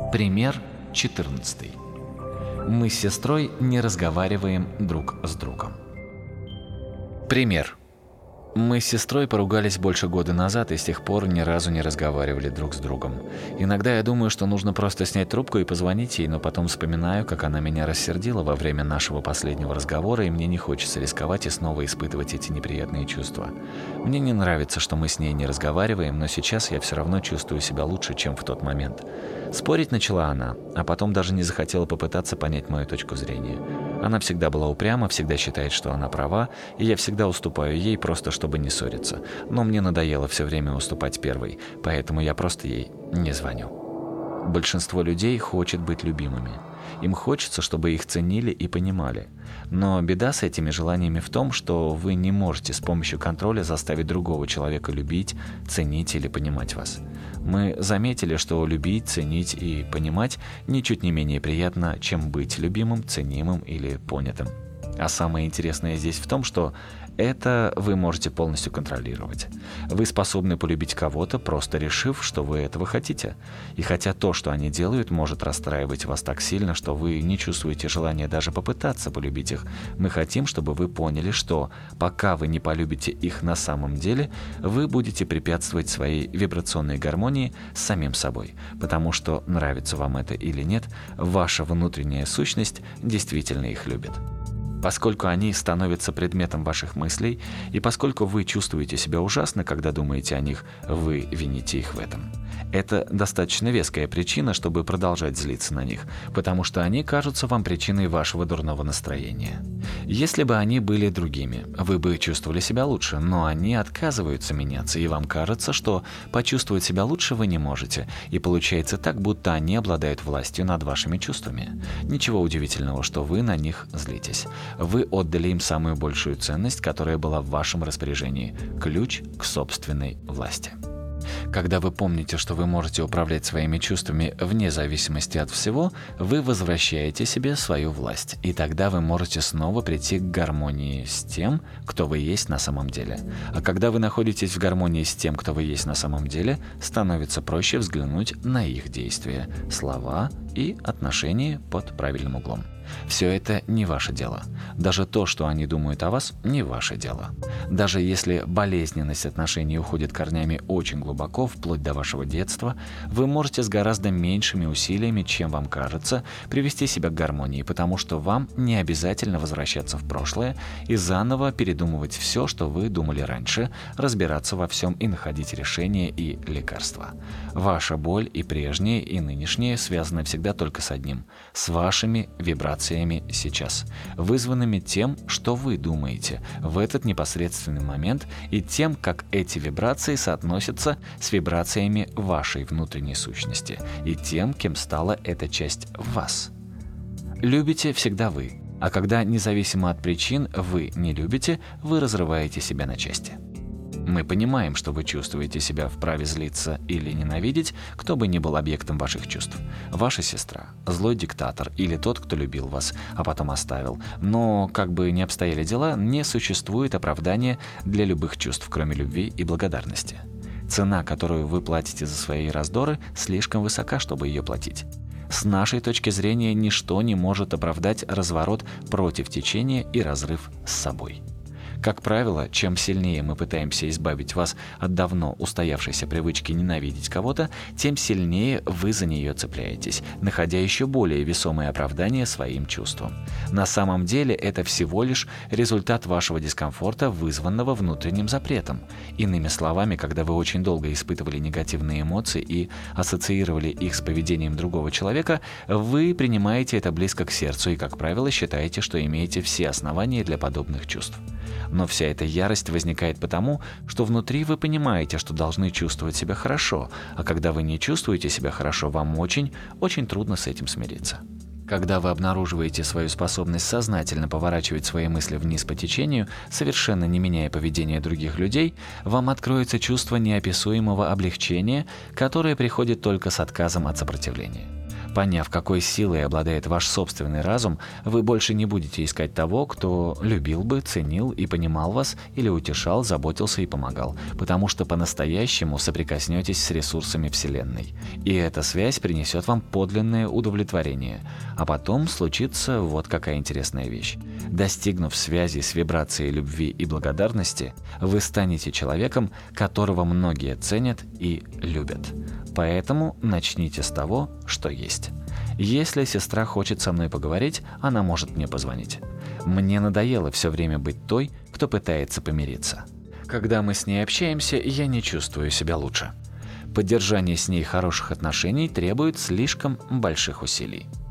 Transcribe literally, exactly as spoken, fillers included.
Пример четырнадцатый. Мы с сестрой не разговариваем друг с другом. Пример. Мы с сестрой поругались больше года назад и с тех пор ни разу не разговаривали друг с другом. Иногда я думаю, что нужно просто снять трубку и позвонить ей, но потом вспоминаю, как она меня рассердила во время нашего последнего разговора, и мне не хочется рисковать и снова испытывать эти неприятные чувства. Мне не нравится, что мы с ней не разговариваем, но сейчас я все равно чувствую себя лучше, чем в тот момент. Спорить начала она, а потом даже не захотела попытаться понять мою точку зрения. Она всегда была упряма, всегда считает, что она права, и я всегда уступаю ей просто, чтобы не ссориться. Но мне надоело все время уступать первой, поэтому я просто ей не звоню. Большинство людей хочет быть любимыми. Им хочется, чтобы их ценили и понимали. Но беда с этими желаниями в том, что вы не можете с помощью контроля заставить другого человека любить, ценить или понимать вас. Мы заметили, что любить, ценить и понимать ничуть не менее приятно, чем быть любимым, ценимым или понятым. А самое интересное здесь в том, что это вы можете полностью контролировать. Вы способны полюбить кого-то, просто решив, что вы этого хотите. И хотя то, что они делают, может расстраивать вас так сильно, что вы не чувствуете желания даже попытаться полюбить их, мы хотим, чтобы вы поняли, что пока вы не полюбите их на самом деле, вы будете препятствовать своей вибрационной гармонии с самим собой. Потому что, нравится вам это или нет, ваша внутренняя сущность действительно их любит. Поскольку они становятся предметом ваших мыслей, и поскольку вы чувствуете себя ужасно, когда думаете о них, вы вините их в этом. Это достаточно веская причина, чтобы продолжать злиться на них, потому что они кажутся вам причиной вашего дурного настроения. Если бы они были другими, вы бы чувствовали себя лучше, но они отказываются меняться, и вам кажется, что почувствовать себя лучше вы не можете, и получается так, будто они обладают властью над вашими чувствами. Ничего удивительного, что вы на них злитесь. Вы отдали им самую большую ценность, которая была в вашем распоряжении – ключ к собственной власти. Когда вы помните, что вы можете управлять своими чувствами вне зависимости от всего, вы возвращаете себе свою власть, и тогда вы можете снова прийти к гармонии с тем, кто вы есть на самом деле. А когда вы находитесь в гармонии с тем, кто вы есть на самом деле, становится проще взглянуть на их действия, слова и отношения под правильным углом. Все это не ваше дело. Даже то, что они думают о вас, не ваше дело. Даже если болезненность отношений уходит корнями очень глубоко, вплоть до вашего детства, вы можете с гораздо меньшими усилиями, чем вам кажется, привести себя к гармонии, потому что вам не обязательно возвращаться в прошлое и заново передумывать все, что вы думали раньше, разбираться во всем и находить решения и лекарства. Ваша боль и прежнее, и нынешнее связаны всегда только с одним – с вашими вибрациями сейчас, вызванными тем, что вы думаете в этот непосредственный момент и тем, как эти вибрации соотносятся с вибрациями вашей внутренней сущности и тем, кем стала эта часть вас. Любите всегда вы, а когда, независимо от причин, вы не любите, вы разрываете себя на части. Мы понимаем, что вы чувствуете себя вправе злиться или ненавидеть, кто бы ни был объектом ваших чувств. Ваша сестра, злой диктатор или тот, кто любил вас, а потом оставил. Но, как бы ни обстояли дела, не существует оправдания для любых чувств, кроме любви и благодарности. Цена, которую вы платите за свои раздоры, слишком высока, чтобы ее платить. С нашей точки зрения, ничто не может оправдать разворот против течения и разрыв с собой. Как правило, чем сильнее мы пытаемся избавить вас от давно устоявшейся привычки ненавидеть кого-то, тем сильнее вы за нее цепляетесь, находя еще более весомые оправдания своим чувствам. На самом деле это всего лишь результат вашего дискомфорта, вызванного внутренним запретом. Иными словами, когда вы очень долго испытывали негативные эмоции и ассоциировали их с поведением другого человека, вы принимаете это близко к сердцу и, как правило, считаете, что имеете все основания для подобных чувств. Но вся эта ярость возникает потому, что внутри вы понимаете, что должны чувствовать себя хорошо, а когда вы не чувствуете себя хорошо, вам очень, очень трудно с этим смириться. Когда вы обнаруживаете свою способность сознательно поворачивать свои мысли вниз по течению, совершенно не меняя поведение других людей, вам откроется чувство неописуемого облегчения, которое приходит только с отказом от сопротивления. Поняв, какой силой обладает ваш собственный разум, вы больше не будете искать того, кто любил бы, ценил и понимал вас, или утешал, заботился и помогал, потому что по-настоящему соприкоснетесь с ресурсами Вселенной. И эта связь принесет вам подлинное удовлетворение. А потом случится вот какая интересная вещь. Достигнув связи с вибрацией любви и благодарности, вы станете человеком, которого многие ценят и любят. Поэтому начните с того, что есть. Если сестра хочет со мной поговорить, она может мне позвонить. Мне надоело все время быть той, кто пытается помириться. Когда мы с ней общаемся, я не чувствую себя лучше. Поддержание с ней хороших отношений требует слишком больших усилий.